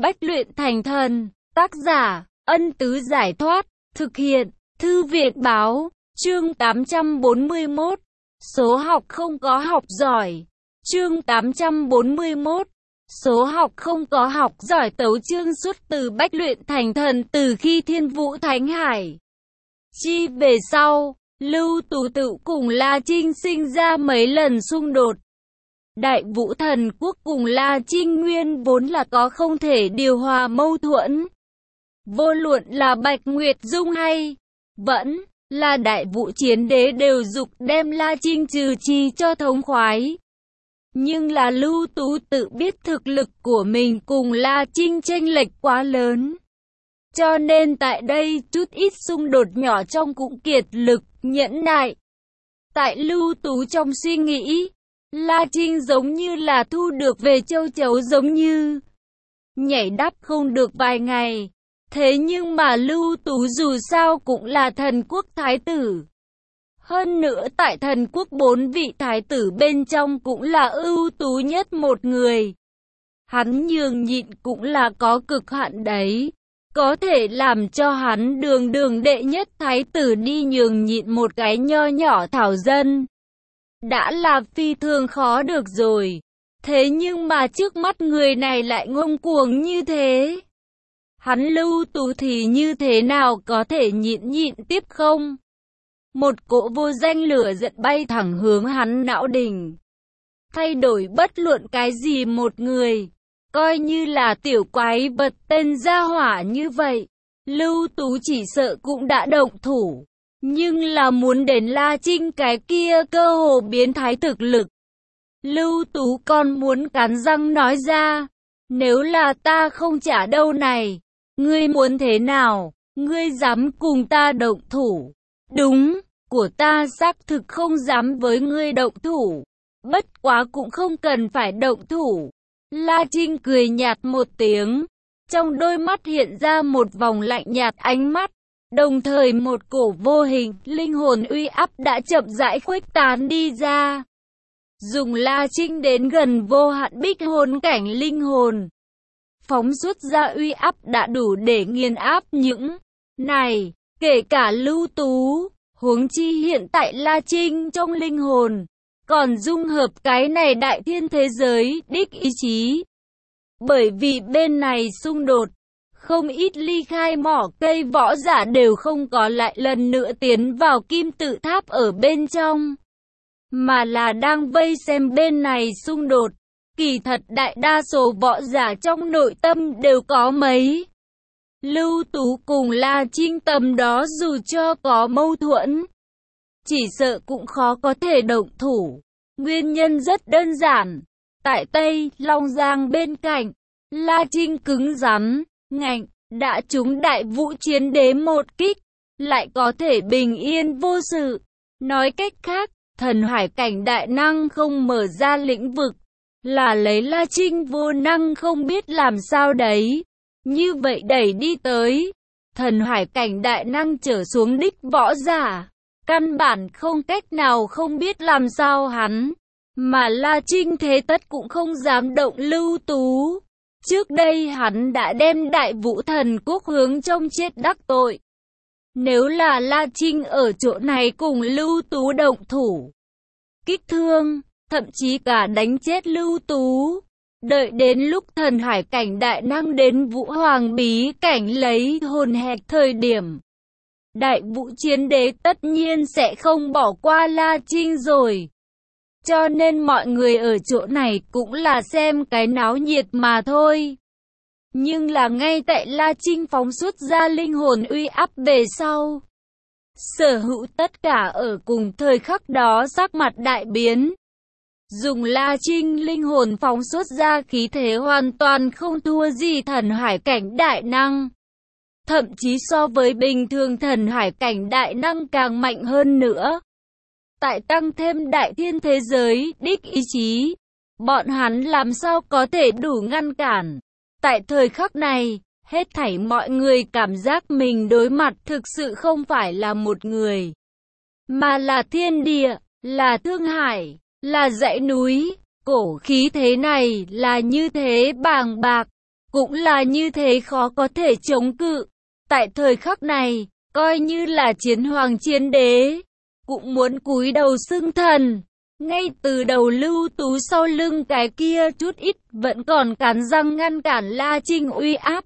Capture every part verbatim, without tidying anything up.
Bách luyện thành thần. Tác giả, Ân Tứ Giải Thoát. Thực hiện, Thư viện Báo. Chương tám trăm bốn mươi mốt. Số học không có học giỏi. Chương tám trăm bốn mươi mốt. Số học không có học giỏi. Tấu chương xuất từ Bách luyện thành thần từ khi Thiên Vũ Thánh Hải chi về sau, Lưu Tú Tự cùng La Trinh sinh ra mấy lần xung đột. Đại Vũ Thần Quốc cùng La Trinh nguyên vốn là có không thể điều hòa mâu thuẫn. Vô luận là Bạch Nguyệt Dung hay vẫn là Đại Vũ Chiến Đế đều dục đem La Trinh trừ chi cho thống khoái. Nhưng là Lưu Tú Tự biết thực lực của mình cùng La Trinh chênh lệch quá lớn. Cho nên tại đây chút ít xung đột nhỏ trong cũng kiệt lực, nhẫn nại. Tại Lưu Tú trong suy nghĩ, La Trinh giống như là thu được về châu chấu giống như nhảy đáp không được vài ngày. Thế nhưng mà Lưu Tú dù sao cũng là thần quốc thái tử. Hơn nữa tại thần quốc bốn vị thái tử bên trong cũng là ưu tú nhất một người. Hắn nhường nhịn cũng là có cực hạn đấy. Có thể làm cho hắn đường đường đệ nhất thái tử đi nhường nhịn một cái nho nhỏ thảo dân. Đã là phi thường khó được rồi. Thế nhưng mà trước mắt người này lại ngông cuồng như thế. Hắn Lưu Tú thì như thế nào có thể nhịn nhịn tiếp không? Một cỗ vô danh lửa giận bay thẳng hướng hắn não đình. Thay đổi bất luận cái gì một người. Coi như là tiểu quái vật tên gia hỏa như vậy. Lưu Tú chỉ sợ cũng đã động thủ. Nhưng là muốn đến La Trinh cái kia cơ hồ biến thái thực lực. Lưu Tú còn muốn cắn răng nói ra. Nếu là ta không trả đâu này. Ngươi muốn thế nào? Ngươi dám cùng ta động thủ? Đúng, của ta xác thực không dám với ngươi động thủ. Bất quá cũng không cần phải động thủ. La Trinh cười nhạt một tiếng. Trong đôi mắt hiện ra một vòng lạnh nhạt ánh mắt. Đồng thời một cổ vô hình, linh hồn uy áp đã chậm rãi khuếch tán đi ra. Dùng La Trinh đến gần vô hạn bích hồn cảnh linh hồn. Phóng xuất ra uy áp đã đủ để nghiền áp những này, kể cả Lưu Tú, huống chi hiện tại La Trinh trong linh hồn, còn dung hợp cái này đại thiên thế giới, đích ý chí. Bởi vì bên này xung đột, không ít ly khai mỏ cây võ giả đều không có lại lần nữa tiến vào kim tự tháp ở bên trong, mà là đang vây xem bên này xung đột. Kỳ thật đại đa số võ giả trong nội tâm đều có mấy. Lưu Tú cùng La Trinh tầm đó dù cho có mâu thuẫn, chỉ sợ cũng khó có thể động thủ. Nguyên nhân rất đơn giản. Tại Tây Long Giang bên cạnh, La Trinh cứng rắn, ngạnh, đã trúng Đại Vũ Chiến Đế một kích, lại có thể bình yên vô sự. Nói cách khác, thần hải cảnh đại năng không mở ra lĩnh vực, là lấy La Trinh vô năng không biết làm sao đấy. Như vậy đẩy đi tới, thần hải cảnh đại năng trở xuống đích võ giả. Căn bản không cách nào không biết làm sao hắn. Mà La Trinh thế tất cũng không dám động Lưu Tú. Trước đây hắn đã đem Đại Vũ Thần Quốc hướng trong chết đắc tội. Nếu là La Trinh ở chỗ này cùng Lưu Tú động thủ, kích thương, thậm chí cả đánh chết Lưu Tú. Đợi đến lúc thần hải cảnh đại năng đến Vũ Hoàng bí cảnh lấy hồn hạch thời điểm, Đại Vũ Chiến Đế tất nhiên sẽ không bỏ qua La Trinh rồi. Cho nên mọi người ở chỗ này cũng là xem cái náo nhiệt mà thôi. Nhưng là ngay tại La Trinh phóng xuất ra linh hồn uy áp về sau, sở hữu tất cả ở cùng thời khắc đó sắc mặt đại biến. Dùng La Trinh linh hồn phóng xuất ra khí thế hoàn toàn không thua gì thần hải cảnh đại năng. Thậm chí so với bình thường thần hải cảnh đại năng càng mạnh hơn nữa. Tại tăng thêm đại thiên thế giới, đích ý chí, bọn hắn làm sao có thể đủ ngăn cản. Tại thời khắc này, hết thảy mọi người cảm giác mình đối mặt thực sự không phải là một người, mà là thiên địa, là thương hải, là dãy núi. Cổ khí thế này là như thế bàng bạc, cũng là như thế khó có thể chống cự. Tại thời khắc này, coi như là chiến hoàng chiến đế, cũng muốn cúi đầu xưng thần. Ngay từ đầu Lưu Tú sau lưng cái kia chút ít vẫn còn cắn răng ngăn cản La Trinh uy áp.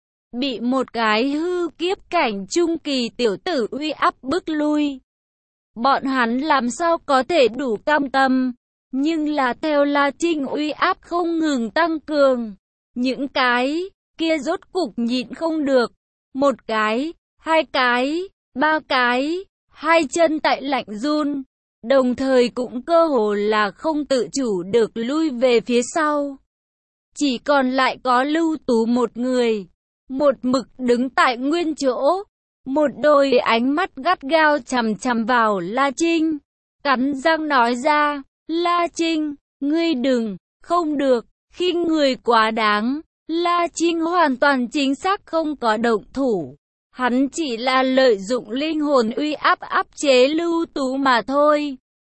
Bị một cái hư kiếp cảnh trung kỳ tiểu tử uy áp bức lui. Bọn hắn làm sao có thể đủ cam tâm, nhưng là theo La Trinh uy áp không ngừng tăng cường. Những cái kia rốt cục nhịn không được. Một cái, hai cái, ba cái, hai chân tại lạnh run. Đồng thời cũng cơ hồ là không tự chủ được lui về phía sau. Chỉ còn lại có Lưu Tú một người, một mực đứng tại nguyên chỗ, một đôi ánh mắt gắt gao chằm chằm vào La Trinh, cắn răng nói ra, La Trinh, ngươi đừng, không được, khi người quá đáng. La Trinh hoàn toàn chính xác không có động thủ, hắn chỉ là lợi dụng linh hồn uy áp áp chế Lưu Tú mà thôi.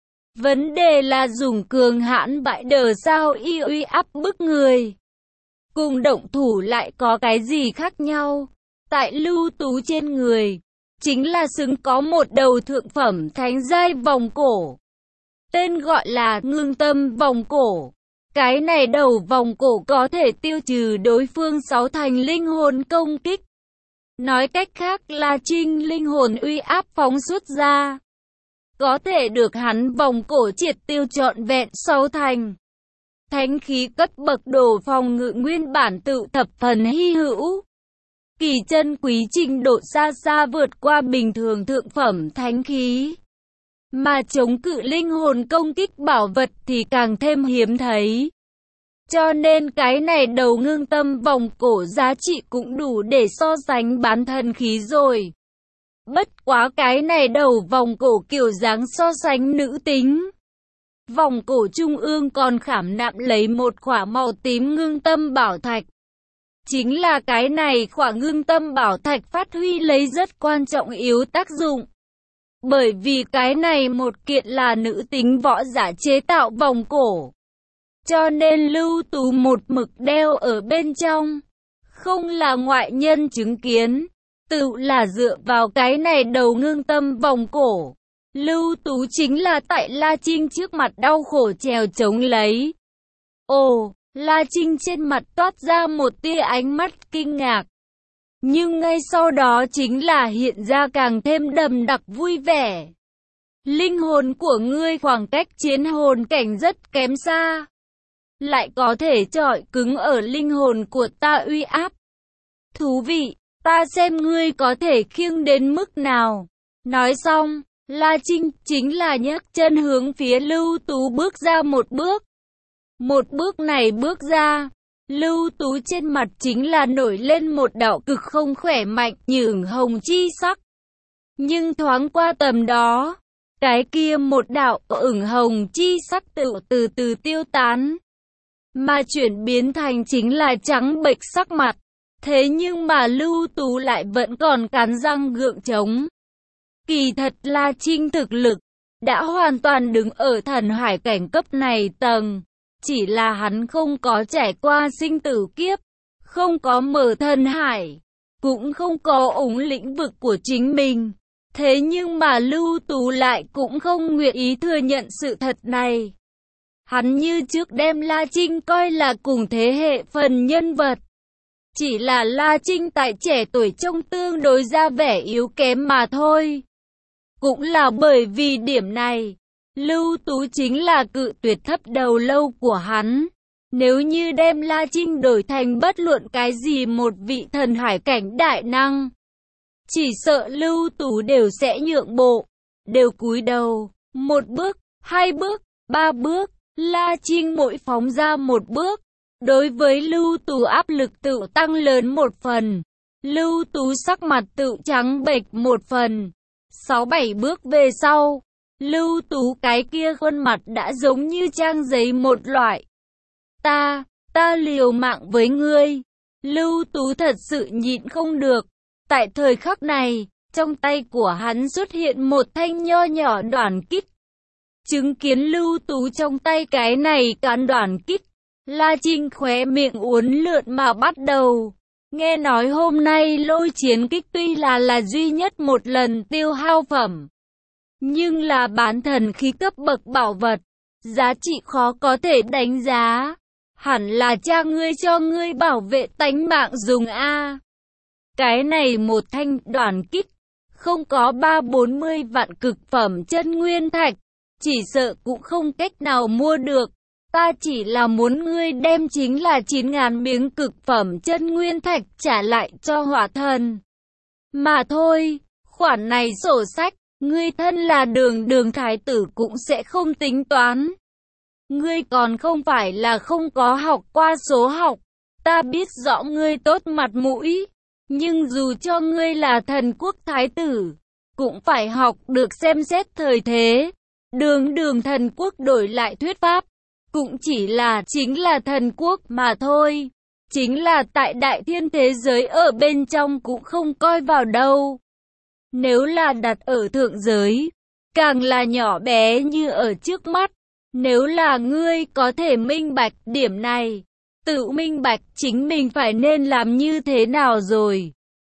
Vấn đề là dùng cường hãn bại đờ sao y uy áp bức người. Cùng động thủ lại có cái gì khác nhau? Tại Lưu Tú trên người, chính là xứng có một đầu thượng phẩm thánh giai vòng cổ. Tên gọi là Ngưng Tâm Vòng Cổ. Cái này đầu vòng cổ có thể tiêu trừ đối phương sáu thành linh hồn công kích. Nói cách khác là Trinh linh hồn uy áp phóng xuất ra, có thể được hắn vòng cổ triệt tiêu trọn vẹn sáu thành. Thánh khí cấp bậc đồ phòng ngự nguyên bản tự thập phần hy hữu. Kỳ chân quý trình độ xa xa vượt qua bình thường thượng phẩm thánh khí. Mà chống cự linh hồn công kích bảo vật thì càng thêm hiếm thấy. Cho nên cái này đầu ngưng tâm vòng cổ giá trị cũng đủ để so sánh bán thần khí rồi. Bất quá cái này đầu vòng cổ kiểu dáng so sánh nữ tính. Vòng cổ trung ương còn khảm nạm lấy một khỏa màu tím ngưng tâm bảo thạch. Chính là cái này khỏa ngưng tâm bảo thạch phát huy lấy rất quan trọng yếu tác dụng. Bởi vì cái này một kiện là nữ tính võ giả chế tạo vòng cổ. Cho nên Lưu Tú một mực đeo ở bên trong. Không là ngoại nhân chứng kiến. Tự là dựa vào cái này đầu ngưng tâm vòng cổ. Lưu Tú chính là tại La Trinh trước mặt đau khổ trèo chống lấy. Ồ, La Trinh trên mặt toát ra một tia ánh mắt kinh ngạc. Nhưng ngay sau đó chính là hiện ra càng thêm đậm đặc vui vẻ. Linh hồn của ngươi khoảng cách chiến hồn cảnh rất kém xa. Lại có thể chọi cứng ở linh hồn của ta uy áp. Thú vị, ta xem ngươi có thể khiêng đến mức nào. Nói xong, La Trinh chính là nhấc chân hướng phía Lưu Tú bước ra một bước. Một bước này bước ra, Lưu Tú trên mặt chính là nổi lên một đạo cực không khỏe mạnh như ửng hồng chi sắc. Nhưng thoáng qua tầm đó, cái kia một đạo ửng hồng chi sắc tự từ từ tiêu tán. Mà chuyển biến thành chính là trắng bệch sắc mặt. Thế nhưng mà Lưu Tú lại vẫn còn cắn răng gượng chống. Kỳ thật La Trinh thực lực đã hoàn toàn đứng ở thần hải cảnh cấp này tầng. Chỉ là hắn không có trải qua sinh tử kiếp, không có mở thần hải, cũng không có ủng lĩnh vực của chính mình. Thế nhưng mà Lưu Tú lại cũng không nguyện ý thừa nhận sự thật này. Hắn như trước đem La Trinh coi là cùng thế hệ phần nhân vật. Chỉ là La Trinh tại trẻ tuổi trông tương đối ra vẻ yếu kém mà thôi. Cũng là bởi vì điểm này, Lưu Tú chính là cự tuyệt thấp đầu lâu của hắn. Nếu như đem La Trinh đổi thành bất luận cái gì một vị thần hải cảnh đại năng, chỉ sợ Lưu Tú đều sẽ nhượng bộ, đều cúi đầu. Một bước, hai bước, ba bước, La Trinh mỗi phóng ra một bước. Đối với Lưu Tú áp lực tự tăng lớn một phần. Lưu Tú sắc mặt tự trắng bệch một phần. Sáu bảy bước về sau, Lưu Tú cái kia khuôn mặt đã giống như trang giấy một loại. Ta, ta liều mạng với ngươi. Lưu Tú thật sự nhịn không được. Tại thời khắc này, trong tay của hắn xuất hiện một thanh nho nhỏ đoàn kích. Chứng kiến Lưu Tú trong tay cái này cán đoàn kích, La Trinh khóe miệng uốn lượn mà bắt đầu. Nghe nói hôm nay lôi chiến kích tuy là là duy nhất một lần tiêu hao phẩm, nhưng là bán thần khí cấp bậc bảo vật, giá trị khó có thể đánh giá. Hẳn là cha ngươi cho ngươi bảo vệ tánh mạng dùng a. Cái này một thanh đoàn kích, không có ba bốn mươi vạn cực phẩm chân nguyên thạch, chỉ sợ cũng không cách nào mua được. Ta chỉ là muốn ngươi đem chính là chín ngàn miếng cực phẩm chân nguyên thạch trả lại cho hỏa thần mà thôi. Khoản này sổ sách, ngươi thân là đường đường thái tử cũng sẽ không tính toán. Ngươi còn không phải là không có học qua số học. Ta biết rõ ngươi tốt mặt mũi, nhưng dù cho ngươi là thần quốc thái tử, cũng phải học được xem xét thời thế. Đường đường thần quốc đổi lại thuyết pháp, cũng chỉ là chính là thần quốc mà thôi. Chính là tại đại thiên thế giới ở bên trong cũng không coi vào đâu. Nếu là đặt ở thượng giới, càng là nhỏ bé như ở trước mắt. Nếu là ngươi có thể minh bạch điểm này, tự minh bạch chính mình phải nên làm như thế nào rồi.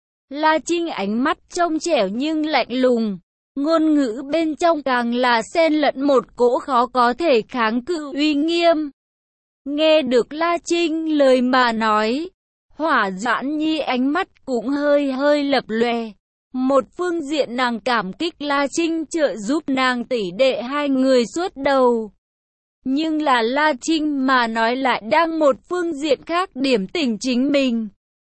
La Trinh ánh mắt trong trẻo nhưng lạnh lùng, ngôn ngữ bên trong càng là xen lẫn một cỗ khó có thể kháng cự uy nghiêm. Nghe được La Trinh lời mà nói, Hỏa Doãn Nhi ánh mắt cũng hơi hơi lập lòe. Một phương diện nàng cảm kích La Trinh trợ giúp nàng tỷ đệ hai người suốt đầu. Nhưng là La Trinh mà nói lại đang một phương diện khác điểm tỉnh chính mình.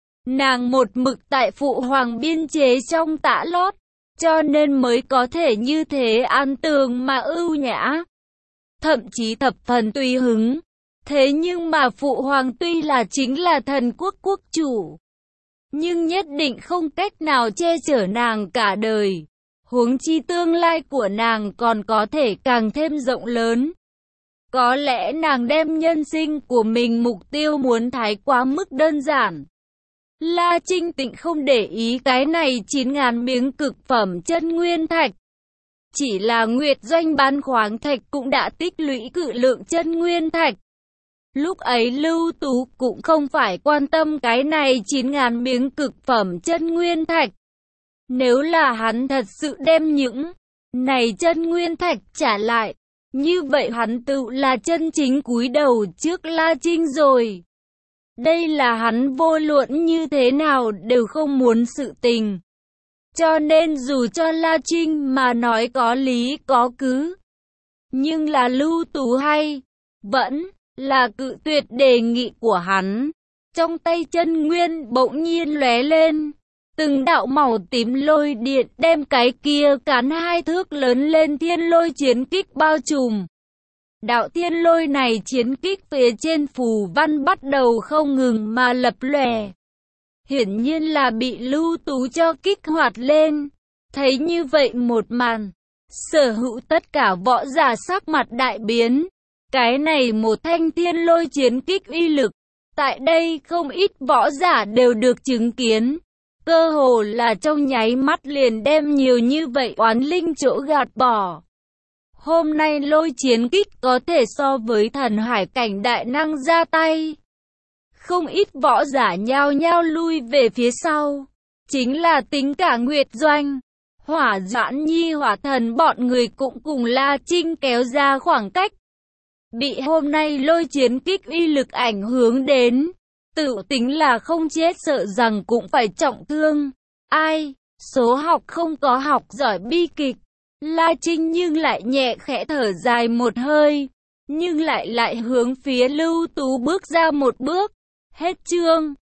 Nàng một mực tại phụ hoàng biên chế trong tã lót, cho nên mới có thể như thế an tường mà ưu nhã. Thậm chí thập phần tùy hứng. Thế nhưng mà phụ hoàng tuy là chính là thần quốc quốc chủ, nhưng nhất định không cách nào che chở nàng cả đời. Huống chi tương lai của nàng còn có thể càng thêm rộng lớn. Có lẽ nàng đem nhân sinh của mình mục tiêu muốn thái quá mức đơn giản. La Trinh Tịnh không để ý cái này chín ngàn miếng cực phẩm chân nguyên thạch. Chỉ là Nguyệt Doanh bán khoáng thạch cũng đã tích lũy cự lượng chân nguyên thạch. Lúc ấy Lưu Tú cũng không phải quan tâm cái này chín ngàn miếng cực phẩm chân nguyên thạch. Nếu là hắn thật sự đem những này chân nguyên thạch trả lại, như vậy hắn tự là chân chính cúi đầu trước La Trinh rồi. Đây là hắn vô luận như thế nào đều không muốn sự tình. Cho nên dù cho La Trinh mà nói có lý có cứ, nhưng là Lưu Tú hay vẫn là cự tuyệt đề nghị của hắn. Trong tay chân nguyên bỗng nhiên lóe lên, từng đạo màu tím lôi điện đem cái kia cán hai thước lớn lên thiên lôi chiến kích bao trùm. Đạo thiên lôi này chiến kích phía trên phù văn bắt đầu không ngừng mà lập lòe. Hiển nhiên là bị Lưu Tú cho kích hoạt lên. Thấy như vậy một màn, sở hữu tất cả võ giả sắc mặt đại biến. Cái này một thanh thiên lôi chiến kích uy lực, tại đây không ít võ giả đều được chứng kiến. Cơ hồ là trong nháy mắt liền đem nhiều như vậy oán linh chỗ gạt bỏ. Hôm nay lôi chiến kích có thể so với thần hải cảnh đại năng ra tay. Không ít võ giả nhao nhao lui về phía sau. Chính là tính cả Nguyệt Doanh, Hỏa Doãn Nhi hỏa thần bọn người cũng cùng La Trinh kéo ra khoảng cách. Bị hôm nay lôi chiến kích uy lực ảnh hưởng đến, tự tính là không chết sợ rằng cũng phải trọng thương. Ai, số học không có học giỏi bi kịch. La Trinh nhưng lại nhẹ khẽ thở dài một hơi, nhưng lại lại hướng phía Lưu Tú bước ra một bước. Hết chương.